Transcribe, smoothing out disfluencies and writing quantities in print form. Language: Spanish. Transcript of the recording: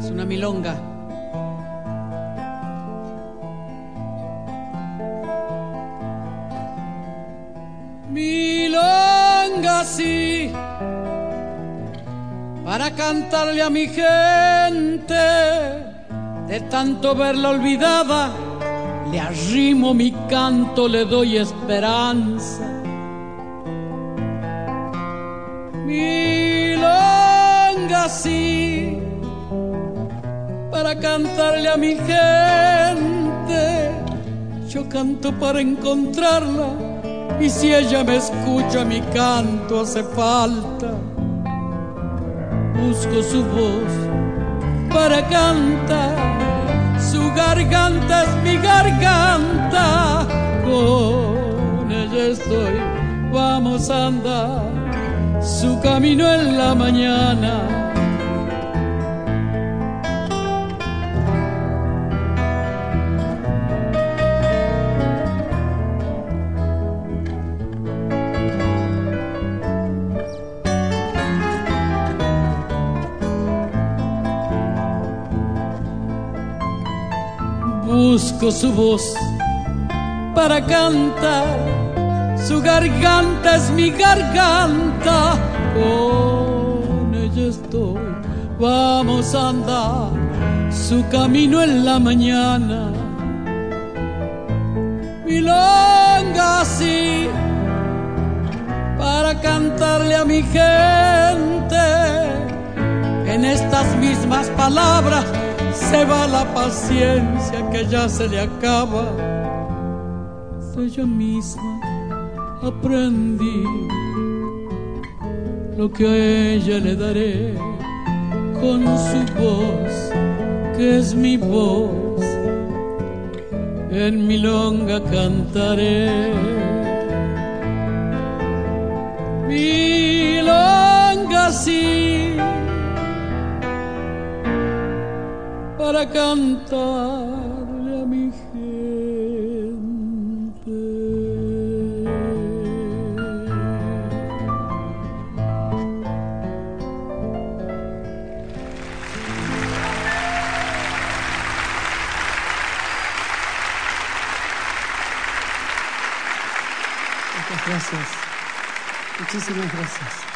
Es una milonga. Milonga, sí, para cantarle a mi gente. De tanto verla olvidada, le arrimo mi canto, le doy esperanza. Milonga, sí, para cantarle a mi gente. Yo canto para encontrarla, y si ella me escucha, mi canto hace falta. Busco su voz para cantar, su garganta es mi garganta. Con ella estoy, vamos a andar su camino en la mañana. Busco su voz para cantar, su garganta es mi garganta. Con ella estoy, vamos a andar su camino en la mañana. Milonga, sí, para cantarle a mi gente. En estas mismas palabras se va la paciencia que ya se le acaba. De ella misma aprendí lo que a ella le daré con su voz, que es mi voz. En milonga cantaré. Milonga, sí, para cantarle a mi gente. Muchas gracias. Muchísimas gracias.